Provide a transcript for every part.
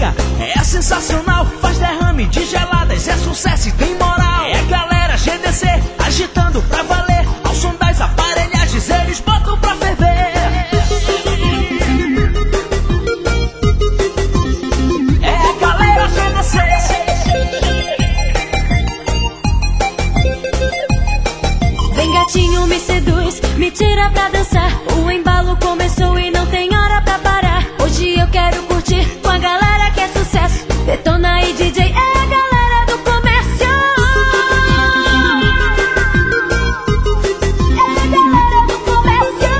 chega é sensacional, faz derrame de geladas, é sucesso e tem moral. É galera GDC agitando pra valer, ao som das aparelhagens eles botam pra ferver. É a galera GDC. Vem gatinho, me seduz, me tira pra dançar. O embalo começou e não tem hora pra parar. Hoje eu quero curtir com a galera que é sucesso. Detona aí, DJ, é a galera do comércio. É a galera do comércio.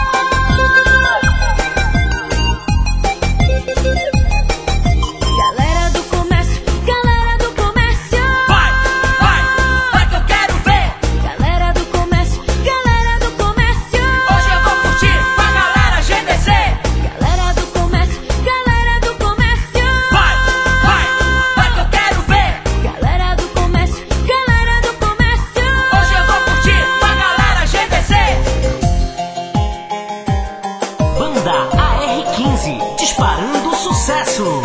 Galera do comércio, galera do comércio. Vai que eu quero ver. Galera do comércio, galera do comércio. Hoje eu vou curtir com a galera GDC. Galera do comércio, galera do comércio. Vai que eu quero ver. Galera do comércio, galera do comércio. Hoje eu vou curtir com a galera GDC. Banda AR15, disparando sucesso.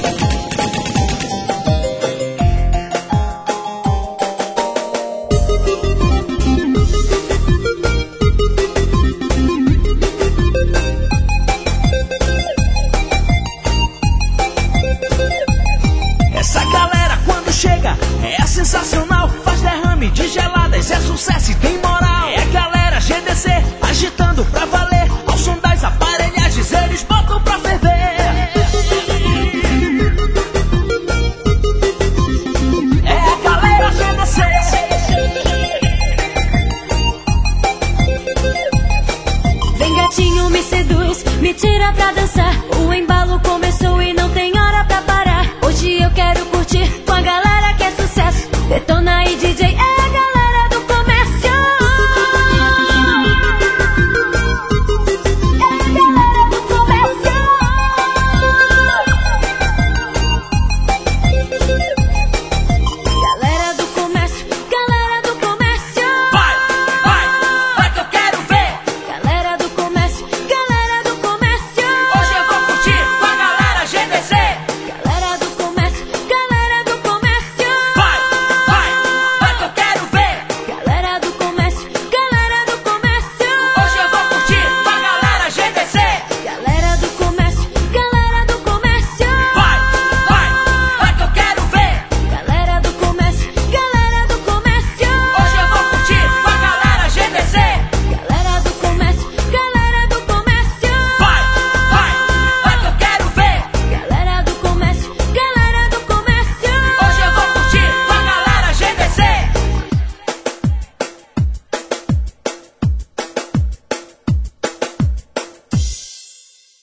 Essa galera quando chega é sensacional, faz derrame de geladas, é sucesso e tem moral. É galera GDC agitando pra valer, ao som das aparelhagens eles